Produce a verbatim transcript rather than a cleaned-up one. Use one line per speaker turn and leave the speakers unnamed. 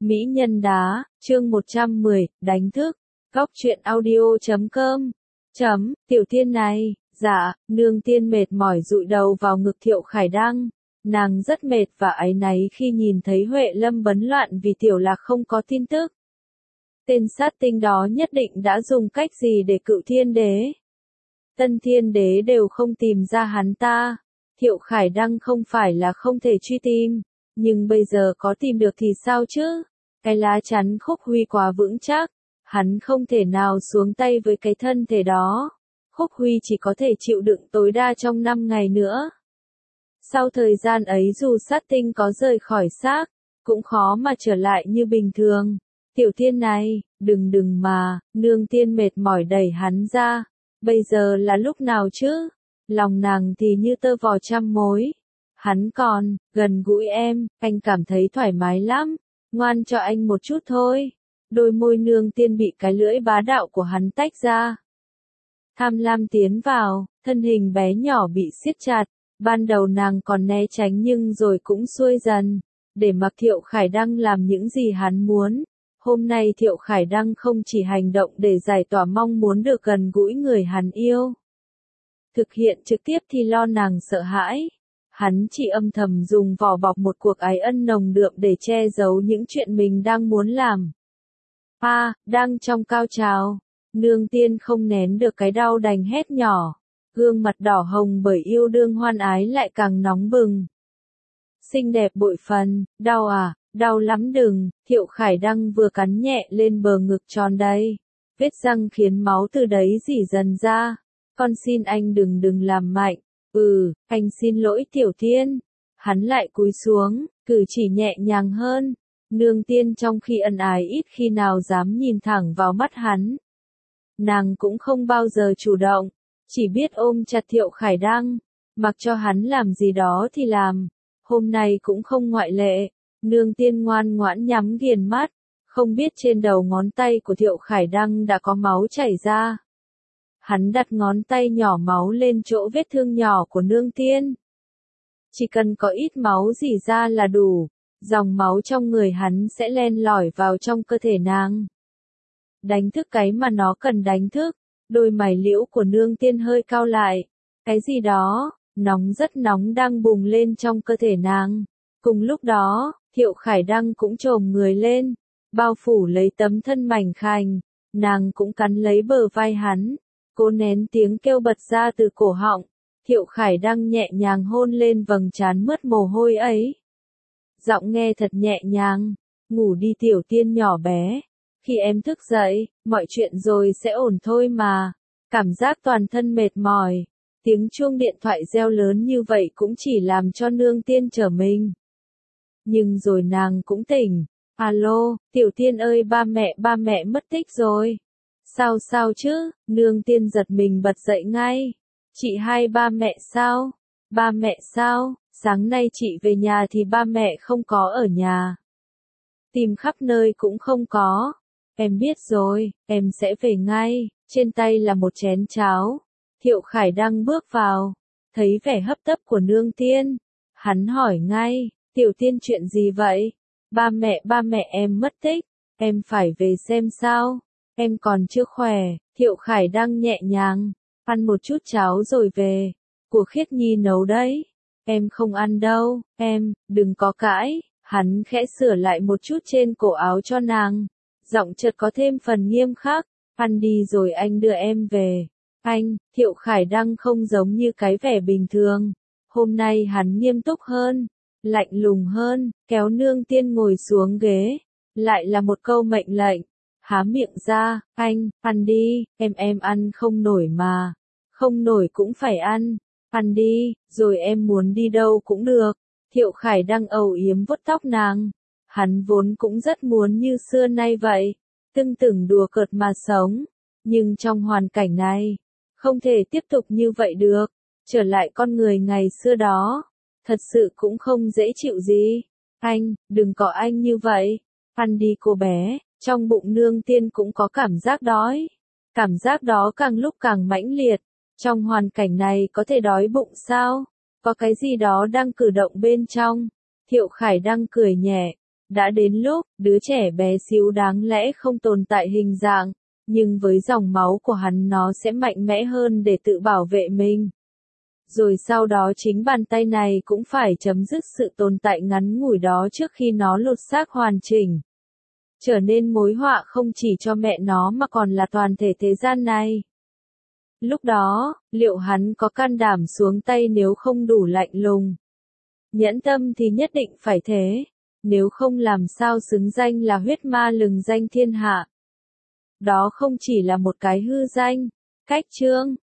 Mỹ nhân đá, chương một trăm mười, đánh thức, góc truyện audio chấm com, chấm, tiểu tiên này, dạ, nương tiên mệt mỏi dụi đầu vào ngực Thiệu Khải Đăng, nàng rất mệt và áy náy khi nhìn thấy Huệ Lâm bấn loạn vì Tiểu Lạc không có tin tức. Tên sát tinh đó nhất định đã dùng cách gì để cựu thiên đế? Tân thiên đế đều không tìm ra hắn ta, Thiệu Khải Đăng không phải là không thể truy tìm, nhưng bây giờ có tìm được thì sao chứ? Cái lá chắn Khúc Huy quá vững chắc, hắn không thể nào xuống tay với cái thân thể đó. Khúc Huy chỉ có thể chịu đựng tối đa trong năm ngày nữa. Sau thời gian ấy dù sát tinh có rời khỏi xác, cũng khó mà trở lại như bình thường. Tiểu tiên này, đừng đừng mà, nương tiên mệt mỏi đẩy hắn ra. Bây giờ là lúc nào chứ? Lòng nàng thì như tơ vò trăm mối. Hắn còn, gần gũi em, anh cảm thấy thoải mái lắm. Ngoan cho anh một chút thôi. Đôi môi nương tiên bị cái lưỡi bá đạo của hắn tách ra. Tham lam tiến vào, thân hình bé nhỏ bị siết chặt. Ban đầu nàng còn né tránh nhưng rồi cũng xuôi dần. Để mặc Thiệu Khải Đăng làm những gì hắn muốn. Hôm nay Thiệu Khải Đăng không chỉ hành động để giải tỏa mong muốn được gần gũi người hắn yêu. Thực hiện trực tiếp thì lo nàng sợ hãi. Hắn chỉ âm thầm dùng vỏ bọc một cuộc ái ân nồng đượm để che giấu những chuyện mình đang muốn làm. À, đang trong cao trào. Nương tiên không nén được cái đau đành hét nhỏ. Gương mặt đỏ hồng bởi yêu đương hoan ái lại càng nóng bừng. Xinh đẹp bội phần, đau à, đau lắm đừng, Thiệu Khải Đăng vừa cắn nhẹ lên bờ ngực tròn đầy. Vết răng khiến máu từ đấy rỉ dần ra. Con xin anh đừng đừng làm mạnh. Ừ, anh xin lỗi Tiểu Tiên. Hắn lại cúi xuống, cử chỉ nhẹ nhàng hơn. Nương tiên trong khi ân ái ít khi nào dám nhìn thẳng vào mắt hắn. Nàng cũng không bao giờ chủ động, chỉ biết ôm chặt Thiệu Khải Đăng, mặc cho hắn làm gì đó thì làm. Hôm nay cũng không ngoại lệ, nương tiên ngoan ngoãn nhắm nghiền mắt, không biết trên đầu ngón tay của Thiệu Khải Đăng đã có máu chảy ra. Hắn đặt ngón tay nhỏ máu lên chỗ vết thương nhỏ của nương tiên. Chỉ cần có ít máu rỉ ra là đủ, dòng máu trong người hắn sẽ len lỏi vào trong cơ thể nàng. Đánh thức cái mà nó cần đánh thức, đôi mày liễu của nương tiên hơi cau lại. Cái gì đó, nóng rất nóng đang bùng lên trong cơ thể nàng. Cùng lúc đó, Thiệu Khải Đăng cũng chồm người lên, bao phủ lấy tấm thân mảnh khảnh, nàng cũng cắn lấy bờ vai hắn. Cố nén tiếng kêu bật ra từ cổ họng, Thiệu Khải Đăng nhẹ nhàng hôn lên vầng trán mướt mồ hôi ấy. Giọng nghe thật nhẹ nhàng, ngủ đi Tiểu Tiên nhỏ bé, khi em thức dậy, mọi chuyện rồi sẽ ổn thôi mà. Cảm giác toàn thân mệt mỏi, tiếng chuông điện thoại reo lớn như vậy cũng chỉ làm cho nương tiên trở mình. Nhưng rồi nàng cũng tỉnh, alo, Tiểu Tiên ơi ba mẹ ba mẹ mất tích rồi. Sao sao chứ, nương tiên giật mình bật dậy ngay. Chị hai ba mẹ sao? Ba mẹ sao? Sáng nay chị về nhà thì ba mẹ không có ở nhà. Tìm khắp nơi cũng không có. Em biết rồi, em sẽ về ngay. Trên tay là một chén cháo. Thiệu Khải Đăng bước vào, thấy vẻ hấp tấp của nương tiên. Hắn hỏi ngay, Tiểu Tiên chuyện gì vậy? Ba mẹ ba mẹ em mất tích, em phải về xem sao. Em còn chưa khỏe, Thiệu Khải Đăng nhẹ nhàng, ăn một chút cháo rồi về, của Khiết Nhi nấu đấy. Em không ăn đâu, em, đừng có cãi, hắn khẽ sửa lại một chút trên cổ áo cho nàng, giọng chợt có thêm phần nghiêm khắc, ăn đi rồi anh đưa em về. Anh, Thiệu Khải Đăng không giống như cái vẻ bình thường, hôm nay hắn nghiêm túc hơn, lạnh lùng hơn, kéo nương tiên ngồi xuống ghế, lại là một câu mệnh lệnh. Há miệng ra, anh, ăn đi, em em ăn không nổi mà. Không nổi cũng phải ăn. Ăn đi, rồi em muốn đi đâu cũng được. Thiệu Khải Đăng âu yếm vuốt tóc nàng. Hắn vốn cũng rất muốn như xưa nay vậy. Tưng tửng đùa cợt mà sống. Nhưng trong hoàn cảnh này, không thể tiếp tục như vậy được. Trở lại con người ngày xưa đó. Thật sự cũng không dễ chịu gì. Anh, đừng có anh như vậy. Ăn đi cô bé. Trong bụng nương tiên cũng có cảm giác đói. Cảm giác đó càng lúc càng mãnh liệt. Trong hoàn cảnh này có thể đói bụng sao? Có cái gì đó đang cử động bên trong. Thiệu Khải Đăng cười nhẹ. Đã đến lúc, đứa trẻ bé xíu đáng lẽ không tồn tại hình dạng, nhưng với dòng máu của hắn nó sẽ mạnh mẽ hơn để tự bảo vệ mình. Rồi sau đó chính bàn tay này cũng phải chấm dứt sự tồn tại ngắn ngủi đó trước khi nó lột xác hoàn chỉnh. Trở nên mối họa không chỉ cho mẹ nó mà còn là toàn thể thế gian này. Lúc đó, liệu hắn có can đảm xuống tay nếu không đủ lạnh lùng? Nhẫn tâm thì nhất định phải thế, nếu không làm sao xứng danh là huyết ma lừng danh thiên hạ. Đó không chỉ là một cái hư danh, cách chương,